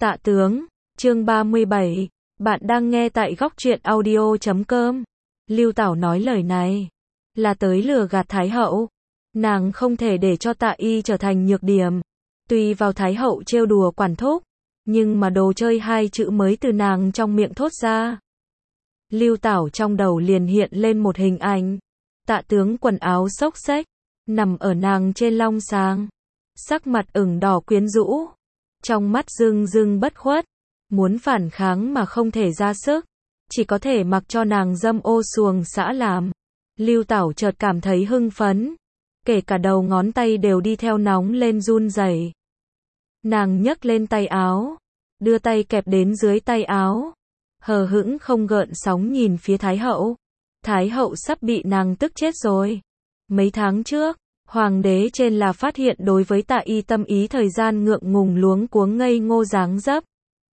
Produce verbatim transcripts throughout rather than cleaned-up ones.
Tạ tướng, chương ba mươi bảy, bạn đang nghe tại góc truyện audio chấm com. Lưu Tảo nói lời này là tới lừa gạt Thái hậu. Nàng không thể để cho Tạ Y trở thành nhược điểm. Tùy vào Thái hậu trêu đùa quản thúc, nhưng mà đồ chơi hai chữ mới từ nàng trong miệng thốt ra. Lưu Tảo trong đầu liền hiện lên một hình ảnh. Tạ tướng quần áo xốc xếch, nằm ở nàng trên long sàng, sắc mặt ửng đỏ quyến rũ, trong mắt rưng rưng bất khuất, muốn phản kháng mà không thể ra sức, chỉ có thể mặc cho nàng dâm ô xuồng xã làm. Lưu Tảo chợt cảm thấy hưng phấn, kể cả đầu ngón tay đều đi theo nóng lên run rẩy. Nàng nhấc lên tay áo, đưa tay kẹp đến dưới tay áo, hờ hững không gợn sóng nhìn phía Thái hậu. Thái hậu sắp bị nàng tức chết rồi. Mấy tháng trước, hoàng đế trên là phát hiện đối với Tạ Y tâm ý thời gian ngượng ngùng luống cuống ngây ngô dáng dấp.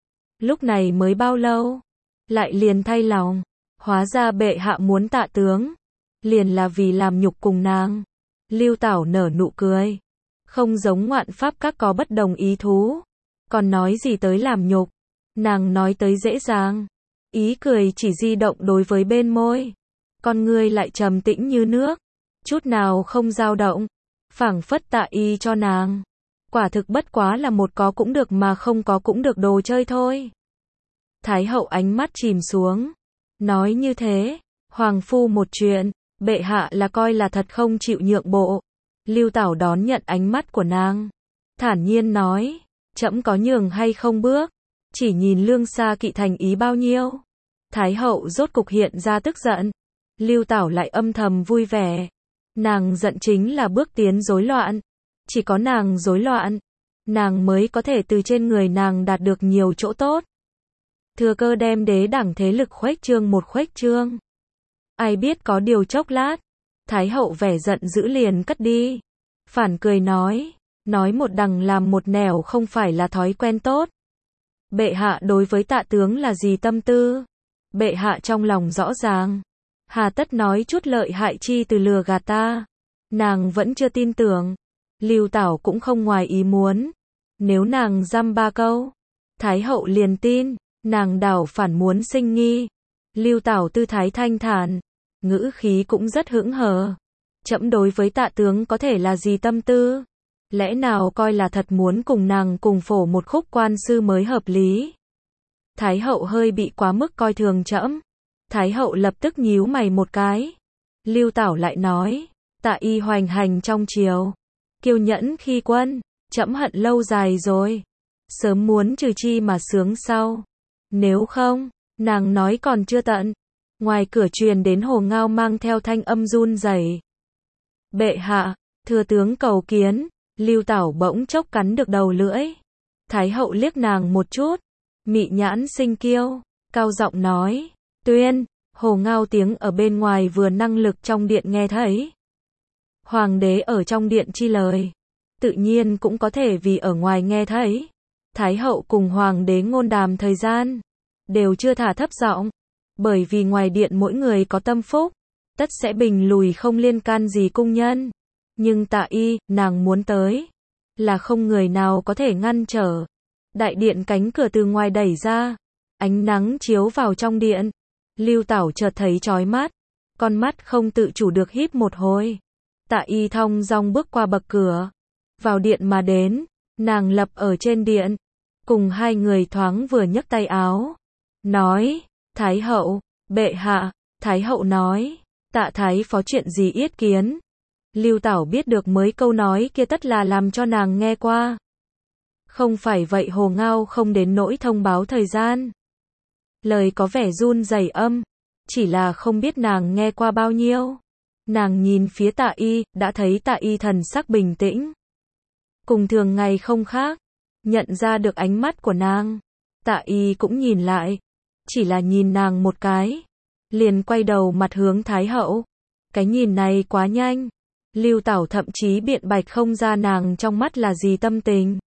Lúc này mới bao lâu, lại liền thay lòng, hóa ra bệ hạ muốn Tạ tướng, liền là vì làm nhục cùng nàng. Lưu Tảo nở nụ cười, không giống ngoạn pháp các có bất đồng ý thú, còn nói gì tới làm nhục, nàng nói tới dễ dàng. Ý cười chỉ di động đối với bên môi, con ngươi lại trầm tĩnh như nước, chút nào không dao động, phảng phất Tạ Y cho nàng, quả thực bất quá là một có cũng được mà không có cũng được đồ chơi thôi. Thái hậu ánh mắt chìm xuống, nói như thế, hoàng phu một chuyện, bệ hạ là coi là thật không chịu nhượng bộ. Lưu Tảo đón nhận ánh mắt của nàng, thản nhiên nói, trẫm có nhường hay không bước, chỉ nhìn lương xa kỵ thành ý bao nhiêu. Thái hậu rốt cục hiện ra tức giận, Lưu Tảo lại âm thầm vui vẻ. Nàng giận chính là bước tiến rối loạn, chỉ có nàng rối loạn, nàng mới có thể từ trên người nàng đạt được nhiều chỗ tốt. Thừa cơ đem đế đẳng thế lực khuếch trương một khuếch trương. Ai biết có điều chốc lát, Thái hậu vẻ giận dữ liền cất đi, phản cười nói, nói một đằng làm một nẻo không phải là thói quen tốt. Bệ hạ đối với Tạ tướng là gì tâm tư? Bệ hạ trong lòng rõ ràng, hà tất nói chút lợi hại chi từ lừa gạt ta. Nàng vẫn chưa tin tưởng, Lưu Tảo cũng không ngoài ý muốn. Nếu nàng dăm ba câu, Thái hậu liền tin, nàng đảo phản muốn sinh nghi. Lưu Tảo tư thái thanh thản, ngữ khí cũng rất hững hờ. Trẫm đối với Tạ tướng có thể là gì tâm tư? Lẽ nào coi là thật muốn cùng nàng cùng phổ một khúc quan sư mới hợp lý? Thái hậu hơi bị quá mức coi thường trẫm. Thái hậu lập tức nhíu mày một cái. Lưu Tảo lại nói, Tạ Y hoành hành trong triều, kiêu nhẫn khi quân, trẫm hận lâu dài rồi, sớm muốn trừ chi mà sướng sau. Nếu không, nàng nói còn chưa tận, ngoài cửa truyền đến Hồ Ngao mang theo thanh âm run rẩy. Bệ hạ, thừa tướng cầu kiến. Lưu Tảo bỗng chốc cắn được đầu lưỡi. Thái hậu liếc nàng một chút, mị nhãn sinh kiêu, cao giọng nói, tuyên. Hồ Ngao tiếng ở bên ngoài vừa năng lực trong điện nghe thấy. Hoàng đế ở trong điện chi lời, tự nhiên cũng có thể vì ở ngoài nghe thấy. Thái hậu cùng hoàng đế ngôn đàm thời gian, đều chưa thả thấp giọng, bởi vì ngoài điện mỗi người có tâm phúc, tất sẽ bình lùi không liên can gì cung nhân. Nhưng Tạ Y, nàng muốn tới, là không người nào có thể ngăn trở. Đại điện cánh cửa từ ngoài đẩy ra, ánh nắng chiếu vào trong điện. Lưu Tảo chợt thấy chói mắt, con mắt không tự chủ được híp một hồi. Tạ Y thong dong bước qua bậc cửa, vào điện mà đến, nàng lập ở trên điện, cùng hai người thoáng vừa nhấc tay áo, nói, Thái hậu, bệ hạ. Thái hậu nói, Tạ thái phó chuyện gì yết kiến? Lưu Tảo biết được mới câu nói kia tất là làm cho nàng nghe qua. Không phải vậy Hồ Ngao không đến nỗi thông báo thời gian. Lời có vẻ run rẩy âm, chỉ là không biết nàng nghe qua bao nhiêu. Nàng nhìn phía Tạ Y, đã thấy Tạ Y thần sắc bình tĩnh, cùng thường ngày không khác, nhận ra được ánh mắt của nàng. Tạ Y cũng nhìn lại, chỉ là nhìn nàng một cái, liền quay đầu mặt hướng Thái hậu. Cái nhìn này quá nhanh, Lưu Tảo thậm chí biện bạch không ra nàng trong mắt là gì tâm tình.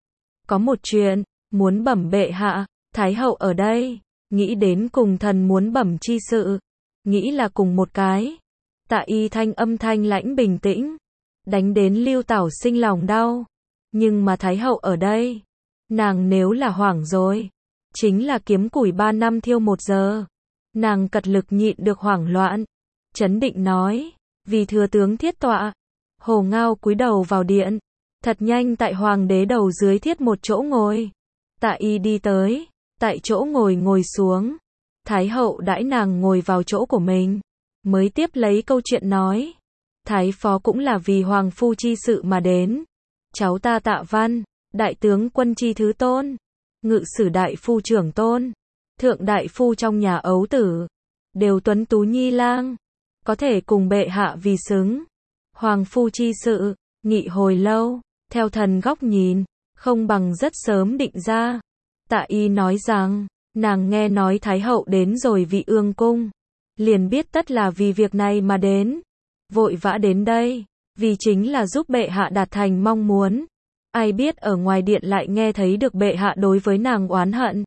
Có một chuyện, muốn bẩm bệ hạ. Thái hậu ở đây, nghĩ đến cùng thần muốn bẩm chi sự, nghĩ là cùng một cái. Tạ Y thanh âm thanh lãnh bình tĩnh, đánh đến Lưu Tảo sinh lòng đau. Nhưng mà Thái hậu ở đây, Nàng nếu là hoảng rồi, chính là kiếm củi ba năm thiêu một giờ. Nàng cật lực nhịn được hoảng loạn, trấn định nói, vì thừa tướng thiết tọa. Hồ Ngao cúi đầu vào điện, thật nhanh tại hoàng đế đầu dưới thiết một chỗ ngồi. Tạ Y đi tới, tại chỗ ngồi ngồi xuống. Thái hậu đãi nàng ngồi vào chỗ của mình, mới tiếp lấy câu chuyện nói. Thái phó cũng là vì hoàng phu chi sự mà đến. Cháu ta Tạ Văn, đại tướng quân chi thứ tôn, ngự sử đại phu trưởng tôn, thượng đại phu trong nhà ấu tử, đều tuấn tú nhi lang, có thể cùng bệ hạ vì xứng. Hoàng phu chi sự, nghị hồi lâu, theo thần góc nhìn, không bằng rất sớm định ra. Tạ Y nói rằng, nàng nghe nói Thái hậu đến rồi Vị Ương cung, liền biết tất là vì việc này mà đến, vội vã đến đây, vì chính là giúp bệ hạ đạt thành mong muốn. Ai biết ở ngoài điện lại nghe thấy được bệ hạ đối với nàng oán hận.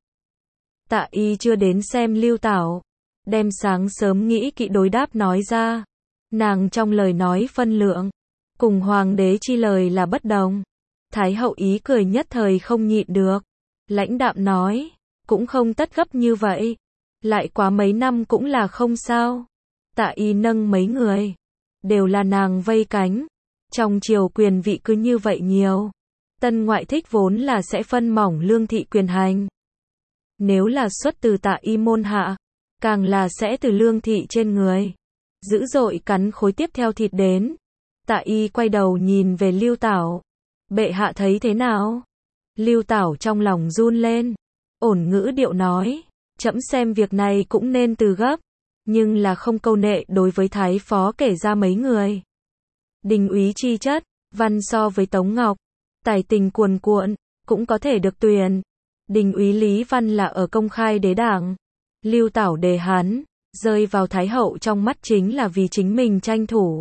Tạ Y chưa đến xem Lưu Tảo, đem sáng sớm nghĩ kỹ đối đáp nói ra. Nàng trong lời nói phân lượng, cùng hoàng đế chi lời là bất đồng. Thái hậu ý cười nhất thời không nhịn được, lãnh đạm nói, cũng không tất gấp như vậy, lại quá mấy năm cũng là không sao. Tạ Y nâng mấy người, đều là nàng vây cánh, trong triều quyền vị cứ như vậy nhiều. Tân ngoại thích vốn là sẽ phân mỏng lương thị quyền hành. Nếu là xuất từ Tạ Y môn hạ, càng là sẽ từ lương thị trên người, dữ dội cắn khối tiếp theo thịt đến. Tạ Y quay đầu nhìn về Lưu Tảo, bệ hạ thấy thế nào? Lưu Tảo trong lòng run lên, ổn ngữ điệu nói, trẫm xem việc này cũng nên từ gấp, nhưng là không câu nệ đối với thái phó kể ra mấy người. Đình úy chi chất, văn so với Tống Ngọc, tài tình cuồn cuộn, cũng có thể được tuyển. Đình úy Lý Văn là ở công khai đế đảng. Lưu Tảo đề hắn, rơi vào thái hậu trong mắt chính là vì chính mình tranh thủ.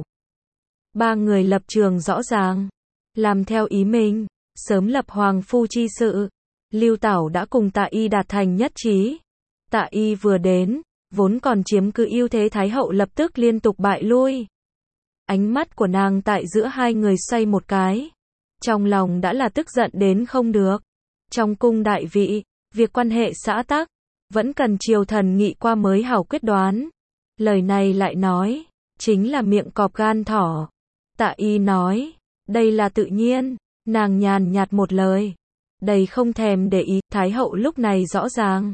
Ba người lập trường rõ ràng, làm theo ý mình, sớm lập hoàng phu chi sự. Lưu Tảo đã cùng Tạ Y đạt thành nhất trí. Tạ Y vừa đến, vốn còn chiếm cứ ưu thế thái hậu lập tức liên tục bại lui. Ánh mắt của nàng tại giữa hai người xoay một cái. Trong lòng đã là tức giận đến không được. Trong cung đại vị, việc quan hệ xã tắc, vẫn cần triều thần nghị qua mới hảo quyết đoán. Lời này lại nói, chính là miệng cọp gan thỏ. Tạ Y nói, đây là tự nhiên, nàng nhàn nhạt một lời, đầy không thèm để ý. Thái hậu lúc này rõ ràng,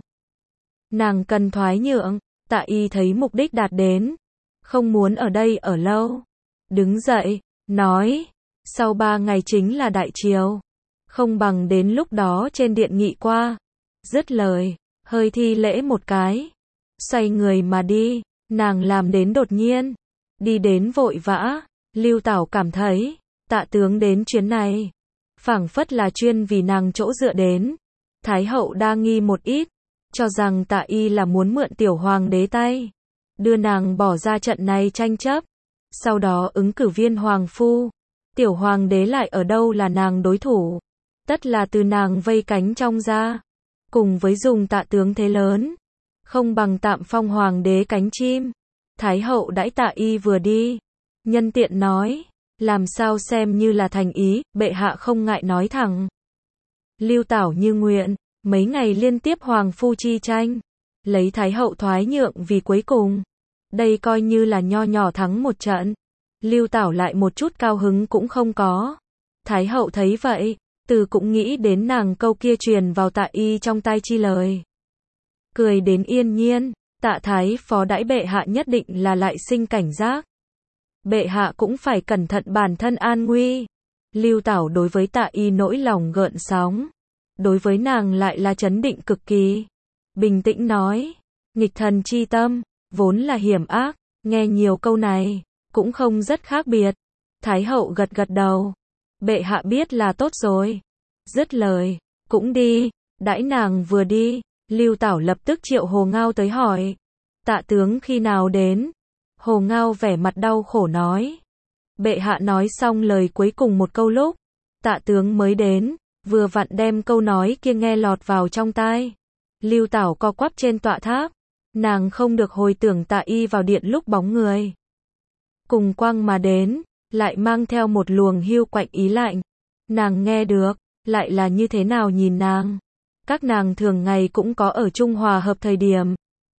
nàng cần thoái nhượng. Tạ Y thấy mục đích đạt đến, không muốn ở đây ở lâu, đứng dậy, nói, sau ba ngày chính là đại triều, không bằng đến lúc đó trên điện nghị qua. Dứt lời, hơi thi lễ một cái, xoay người mà đi. Nàng làm đến đột nhiên, đi đến vội vã. Lưu Tảo cảm thấy, Tạ tướng đến chuyến này, phảng phất là chuyên vì nàng chỗ dựa đến. Thái hậu đa nghi một ít, cho rằng Tạ Y là muốn mượn tiểu hoàng đế tay, đưa nàng bỏ ra trận này tranh chấp, sau đó ứng cử viên hoàng phu. Tiểu hoàng đế lại ở đâu là nàng đối thủ, tất là từ nàng vây cánh trong ra, cùng với dùng Tạ tướng thế lớn, không bằng tạm phong hoàng đế cánh chim. Thái hậu đãi Tạ Y vừa đi, nhân tiện nói, làm sao xem như là thành ý, bệ hạ không ngại nói thẳng. Lưu Tảo như nguyện, mấy ngày liên tiếp hoàng phu chi tranh, lấy thái hậu thoái nhượng vì cuối cùng. Đây coi như là nho nhỏ thắng một trận. Lưu Tảo lại một chút cao hứng cũng không có. Thái hậu thấy vậy, từ cũng nghĩ đến nàng câu kia truyền vào Tạ Y trong tai chi lời. Cười đến yên nhiên, Tạ thái phó đãi bệ hạ nhất định là lại sinh cảnh giác. Bệ hạ cũng phải cẩn thận bản thân an nguy. Lưu Tảo đối với Tạ Y nỗi lòng gợn sóng, đối với nàng lại là trấn định cực kỳ. Bình tĩnh nói, nghịch thần chi tâm, vốn là hiểm ác. Nghe nhiều câu này, cũng không rất khác biệt. Thái hậu gật gật đầu, bệ hạ biết là tốt rồi. Dứt lời, cũng đi. Đãi nàng vừa đi, Lưu Tảo lập tức triệu Hồ Ngao tới hỏi, Tạ tướng khi nào đến? Hồ Ngao vẻ mặt đau khổ nói, bệ hạ nói xong lời cuối cùng một câu lúc, Tạ tướng mới đến, vừa vặn đem câu nói kia nghe lọt vào trong tai. Lưu Tảo co quắp trên tọa tháp, nàng không được hồi tưởng Tạ Y vào điện lúc bóng người cùng quang mà đến, lại mang theo một luồng hiu quạnh ý lạnh. Nàng nghe được, lại là như thế nào nhìn nàng. Các nàng thường ngày cũng có ở chung hòa hợp thời điểm.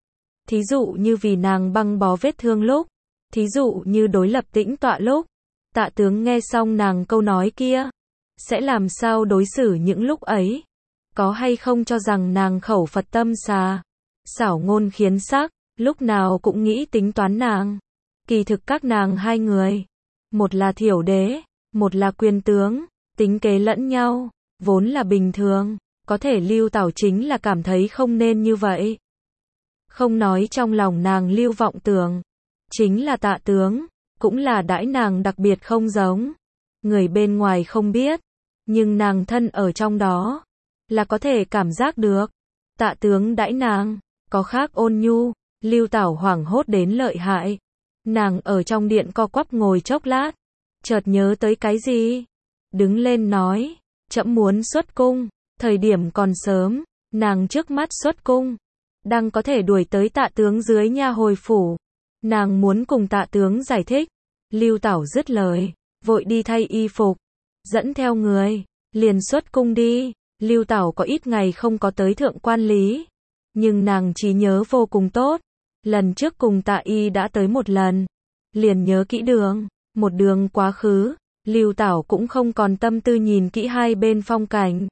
Thí dụ như vì nàng băng bó vết thương lúc, thí dụ như đối lập tĩnh tọa lúc. Tạ tướng nghe xong nàng câu nói kia, sẽ làm sao đối xử những lúc ấy? Có hay không cho rằng nàng khẩu Phật tâm xà, xảo ngôn khiến sắc, lúc nào cũng nghĩ tính toán nàng? Kỳ thực các nàng hai người, một là thiểu đế, một là quyền tướng, tính kế lẫn nhau, vốn là bình thường, có thể Lưu Tảo chính là cảm thấy không nên như vậy. Không nói trong lòng nàng lưu vọng tưởng, chính là Tạ tướng, cũng là đãi nàng đặc biệt không giống. Người bên ngoài không biết, nhưng nàng thân ở trong đó, là có thể cảm giác được. Tạ tướng đãi nàng, có khác ôn nhu, Lưu Tảo hoảng hốt đến lợi hại. Nàng ở trong điện co quắp ngồi chốc lát, chợt nhớ tới cái gì, đứng lên nói, trẫm muốn xuất cung, thời điểm còn sớm, nàng trước mắt xuất cung, đang có thể đuổi tới Tạ tướng dưới nha hồi phủ, nàng muốn cùng Tạ tướng giải thích. Lưu Tảo dứt lời, vội đi thay y phục, dẫn theo người, liền xuất cung đi. Lưu Tảo có ít ngày không có tới thượng quan lý, nhưng nàng trí nhớ vô cùng tốt. Lần trước cùng Tạ y đã tới một lần, liền nhớ kỹ đường, một đường quá khứ, Lưu Tảo cũng không còn tâm tư nhìn kỹ hai bên phong cảnh.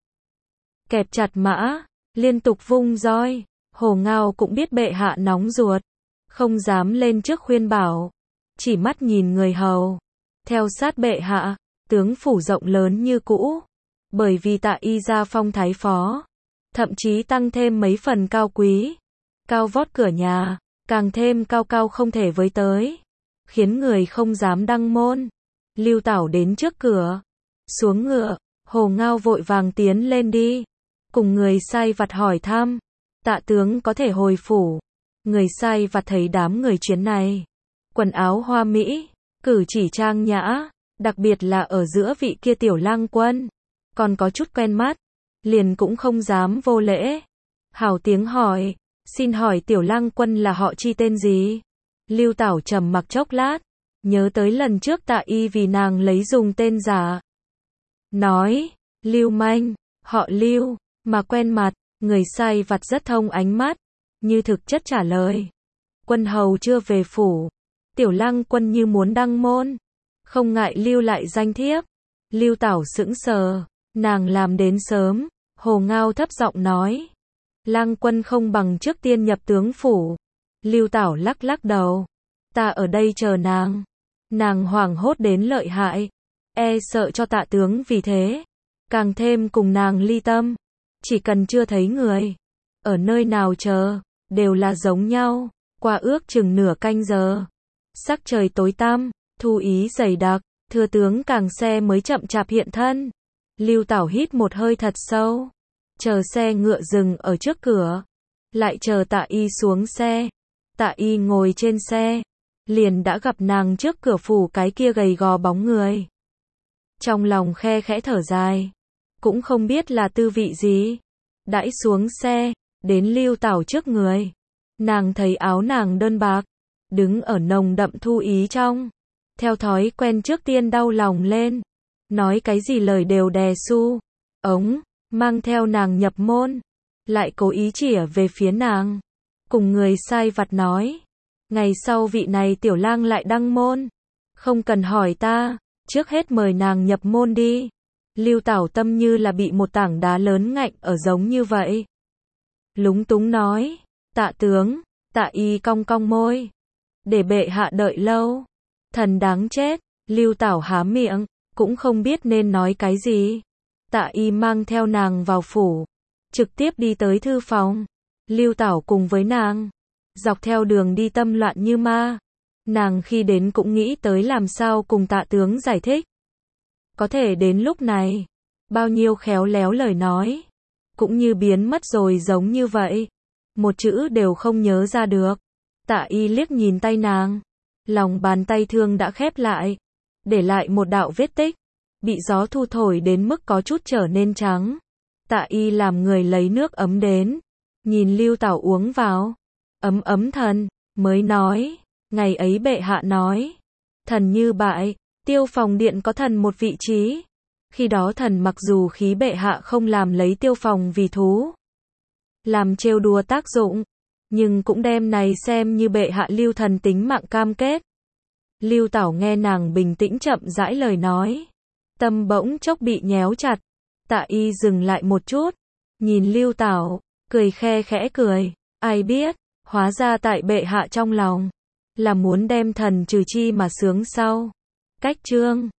Kẹp chặt mã, liên tục vung roi, Hồ Ngao cũng biết bệ hạ nóng ruột, không dám lên trước khuyên bảo, chỉ mắt nhìn người hầu, theo sát bệ hạ. Tướng phủ rộng lớn như cũ, bởi vì Tạ y ra phong thái phó, thậm chí tăng thêm mấy phần cao quý, cao vót cửa nhà, càng thêm cao cao không thể với tới, khiến người không dám đăng môn. Lưu Tảo đến trước cửa, xuống ngựa, Hồ Ngao vội vàng tiến lên đi, cùng người sai vặt hỏi thăm, Tạ tướng có thể hồi phủ. Người sai vặt thấy đám người chuyến này, quần áo hoa mỹ, cử chỉ trang nhã, đặc biệt là ở giữa vị kia tiểu lang quân, còn có chút quen mắt, liền cũng không dám vô lễ. Hào tiếng hỏi, xin hỏi tiểu lang quân là họ chi tên gì? Lưu Tảo trầm mặc chốc lát, nhớ tới lần trước Tạ y vì nàng lấy dùng tên giả. Nói, Lưu manh, họ Lưu, mà quen mặt, người sai vặt rất thông ánh mắt, như thực chất trả lời. Quân hầu chưa về phủ, tiểu lang quân như muốn đăng môn, không ngại lưu lại danh thiếp. Lưu Tảo sững sờ, nàng làm đến sớm. Hồ Ngao thấp giọng nói, lang quân không bằng trước tiên nhập tướng phủ. Lưu Tảo lắc lắc đầu, ta ở đây chờ nàng. Nàng hoảng hốt đến lợi hại, e sợ cho Tạ tướng vì thế, càng thêm cùng nàng ly tâm. Chỉ cần chưa thấy người, ở nơi nào chờ, đều là giống nhau. Qua ước chừng nửa canh giờ, sắc trời tối tăm, thu ý dày đặc, thừa tướng càng xe mới chậm chạp hiện thân. Lưu Tảo hít một hơi thật sâu, chờ xe ngựa dừng ở trước cửa, lại chờ Tạ y xuống xe. Tạ y ngồi trên xe, liền đã gặp nàng trước cửa phủ cái kia gầy gò bóng người. Trong lòng khe khẽ thở dài, cũng không biết là tư vị gì. Đãi xuống xe, đến Lưu Tảo trước người, nàng thấy áo nàng đơn bạc, đứng ở nồng đậm thu ý trong, theo thói quen trước tiên đau lòng lên, nói cái gì lời đều đè su, ống, mang theo nàng nhập môn, lại cố ý chĩa về phía nàng, cùng người sai vặt nói, ngày sau vị này tiểu lang lại đăng môn, không cần hỏi ta, trước hết mời nàng nhập môn đi. Lưu Tảo tâm như là bị một tảng đá lớn ngạnh ở giống như vậy. Lúng túng nói, Tạ tướng. Tạ y cong cong môi, để bệ hạ đợi lâu, thần đáng chết. Lưu Tảo há miệng, cũng không biết nên nói cái gì. Tạ y mang theo nàng vào phủ, trực tiếp đi tới thư phòng. Lưu Tảo cùng với nàng, dọc theo đường đi tâm loạn như ma. Nàng khi đến cũng nghĩ tới làm sao cùng Tạ tướng giải thích. Có thể đến lúc này, bao nhiêu khéo léo lời nói, cũng như biến mất rồi giống như vậy. Một chữ đều không nhớ ra được. Tạ y liếc nhìn tay nàng, lòng bàn tay thương đã khép lại, để lại một đạo vết tích, bị gió thu thổi đến mức có chút trở nên trắng. Tạ y làm người lấy nước ấm đến, nhìn Lưu Tảo uống vào, ấm ấm thần, mới nói, ngày ấy bệ hạ nói, thần như bại, tiêu phòng điện có thần một vị trí, Khi đó thần mặc dù khí bệ hạ không làm lấy tiêu phòng vì thú, làm trêu đùa tác dụng, nhưng cũng đem này xem như bệ hạ lưu thần tính mạng cam kết. Lưu Tảo nghe nàng bình tĩnh chậm rãi lời nói, tâm bỗng chốc bị nhéo chặt. Tạ Y dừng lại một chút, nhìn Lưu Tảo, cười khe khẽ cười, ai biết, hóa ra tại bệ hạ trong lòng, là muốn đem thần trừ chi mà sướng sau. Cách chương